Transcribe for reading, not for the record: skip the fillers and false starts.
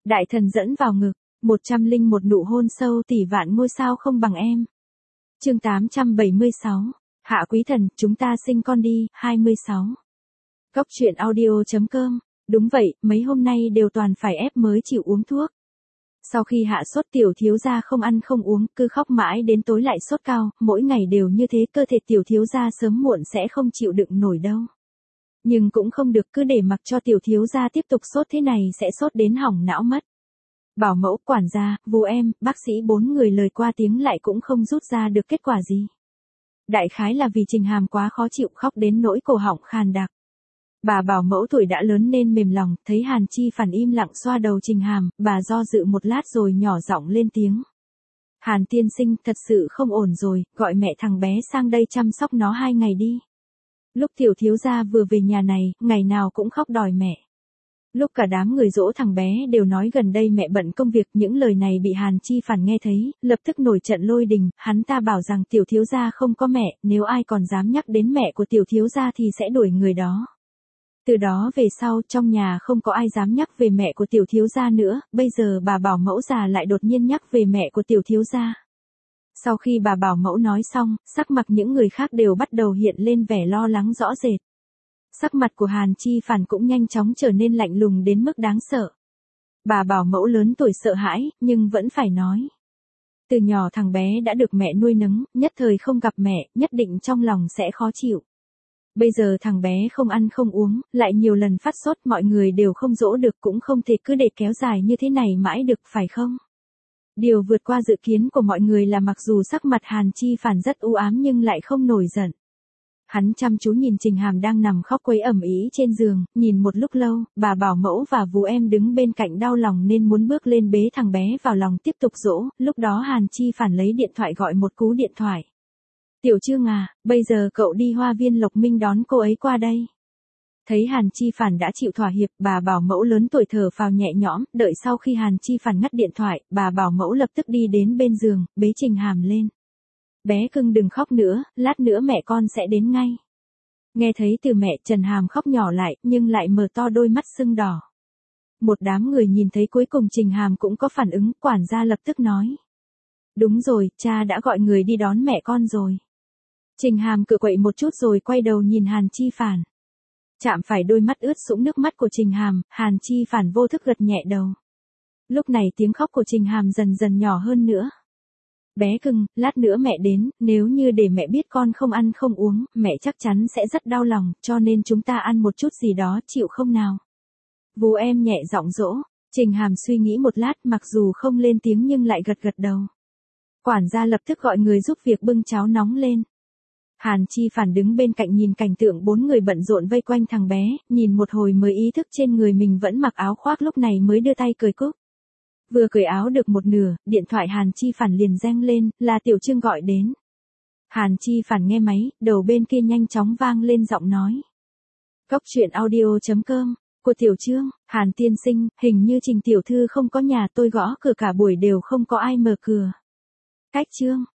Đại thần dẫn vào ngực, 101 nụ hôn sâu tỷ vạn ngôi sao không bằng em. Chương 876. Hạ quý thần, chúng ta sinh con đi, 26. Cốc truyện audio.com. Đúng vậy, mấy hôm nay đều toàn phải ép mới chịu uống thuốc. Sau khi hạ sốt tiểu thiếu gia không ăn không uống, cứ khóc mãi đến tối lại sốt cao, mỗi ngày đều như thế, cơ thể tiểu thiếu gia sớm muộn sẽ không chịu đựng nổi đâu. Nhưng cũng không được, cứ để mặc cho tiểu thiếu gia tiếp tục sốt thế này sẽ sốt đến hỏng não mất. Bảo mẫu, quản gia, vú em, bác sĩ 4 người lời qua tiếng lại cũng không rút ra được kết quả gì. Đại khái là vì Trình Hàm quá khó chịu, khóc đến nỗi cổ họng khàn đặc. Bà bảo mẫu tuổi đã lớn nên mềm lòng, thấy Hàn Chi Phản im lặng xoa đầu Trình Hàm, bà do dự một lát rồi nhỏ giọng lên tiếng. Hàn tiên sinh, thật sự không ổn rồi, gọi mẹ thằng bé sang đây chăm sóc nó 2 ngày đi. Lúc tiểu thiếu gia vừa về nhà này, ngày nào cũng khóc đòi mẹ. Lúc cả đám người dỗ thằng bé đều nói gần đây mẹ bận công việc, những lời này bị Hàn Chi Phản nghe thấy, lập tức nổi trận lôi đình, hắn ta bảo rằng tiểu thiếu gia không có mẹ, nếu ai còn dám nhắc đến mẹ của tiểu thiếu gia thì sẽ đuổi người đó. Từ đó về sau, trong nhà không có ai dám nhắc về mẹ của tiểu thiếu gia nữa, bây giờ bà bảo mẫu già lại đột nhiên nhắc về mẹ của tiểu thiếu gia. Sau khi bà bảo mẫu nói xong, sắc mặt những người khác đều bắt đầu hiện lên vẻ lo lắng rõ rệt. Sắc mặt của Hàn Chi Phản cũng nhanh chóng trở nên lạnh lùng đến mức đáng sợ. Bà bảo mẫu lớn tuổi sợ hãi, nhưng vẫn phải nói. Từ nhỏ thằng bé đã được mẹ nuôi nấng, nhất thời không gặp mẹ, nhất định trong lòng sẽ khó chịu. Bây giờ thằng bé không ăn không uống, lại nhiều lần phát sốt, mọi người đều không dỗ được, cũng không thể cứ để kéo dài như thế này mãi được, phải không? Điều vượt qua dự kiến của mọi người là mặc dù sắc mặt Hàn Chi Phản rất u ám nhưng lại không nổi giận. Hắn chăm chú nhìn Trình Hàm đang nằm khóc quấy ầm ĩ trên giường, nhìn một lúc lâu, bà bảo mẫu và vú em đứng bên cạnh đau lòng nên muốn bước lên bế thằng bé vào lòng tiếp tục dỗ, lúc đó Hàn Chi Phản lấy điện thoại gọi một cú điện thoại. Tiểu Trương à, bây giờ cậu đi Hoa Viên Lộc Minh đón cô ấy qua đây. Thấy Hàn Chi Phản đã chịu thỏa hiệp, bà bảo mẫu lớn tuổi thở phào nhẹ nhõm, đợi sau khi Hàn Chi Phản ngắt điện thoại, bà bảo mẫu lập tức đi đến bên giường, bế Trình Hàm lên. Bé cưng đừng khóc nữa, lát nữa mẹ con sẽ đến ngay. Nghe thấy từ mẹ, Trần Hàm khóc nhỏ lại, nhưng lại mở to đôi mắt sưng đỏ. Một đám người nhìn thấy cuối cùng Trình Hàm cũng có phản ứng, quản gia lập tức nói. Đúng rồi, cha đã gọi người đi đón mẹ con rồi. Trình Hàm cựa quậy một chút rồi quay đầu nhìn Hàn Chi Phản. Chạm phải đôi mắt ướt sũng nước mắt của Trình Hàm, Hàn Chi Phản vô thức gật nhẹ đầu. Lúc này tiếng khóc của Trình Hàm dần dần nhỏ hơn nữa. Bé cưng, lát nữa mẹ đến, nếu như để mẹ biết con không ăn không uống, mẹ chắc chắn sẽ rất đau lòng, cho nên chúng ta ăn một chút gì đó, chịu không nào? Vú em nhẹ giọng dỗ. Trình Hàm suy nghĩ một lát, mặc dù không lên tiếng nhưng lại gật gật đầu. Quản gia lập tức gọi người giúp việc bưng cháo nóng lên. Hàn Chi Phản đứng bên cạnh nhìn cảnh tượng 4 người bận rộn vây quanh thằng bé, nhìn một hồi mới ý thức trên người mình vẫn mặc áo khoác, lúc này mới đưa tay cởi cúc. Vừa cởi áo được một nửa, điện thoại Hàn Chi Phản liền reng lên, là Tiểu Trương gọi đến. Hàn Chi Phản nghe máy, đầu bên kia nhanh chóng vang lên giọng nói. Cốc truyện audio.com, của Tiểu Trương, Hàn tiên sinh, hình như Trình tiểu thư không có nhà, tôi gõ cửa cả buổi đều không có ai mở cửa. Cách Trương,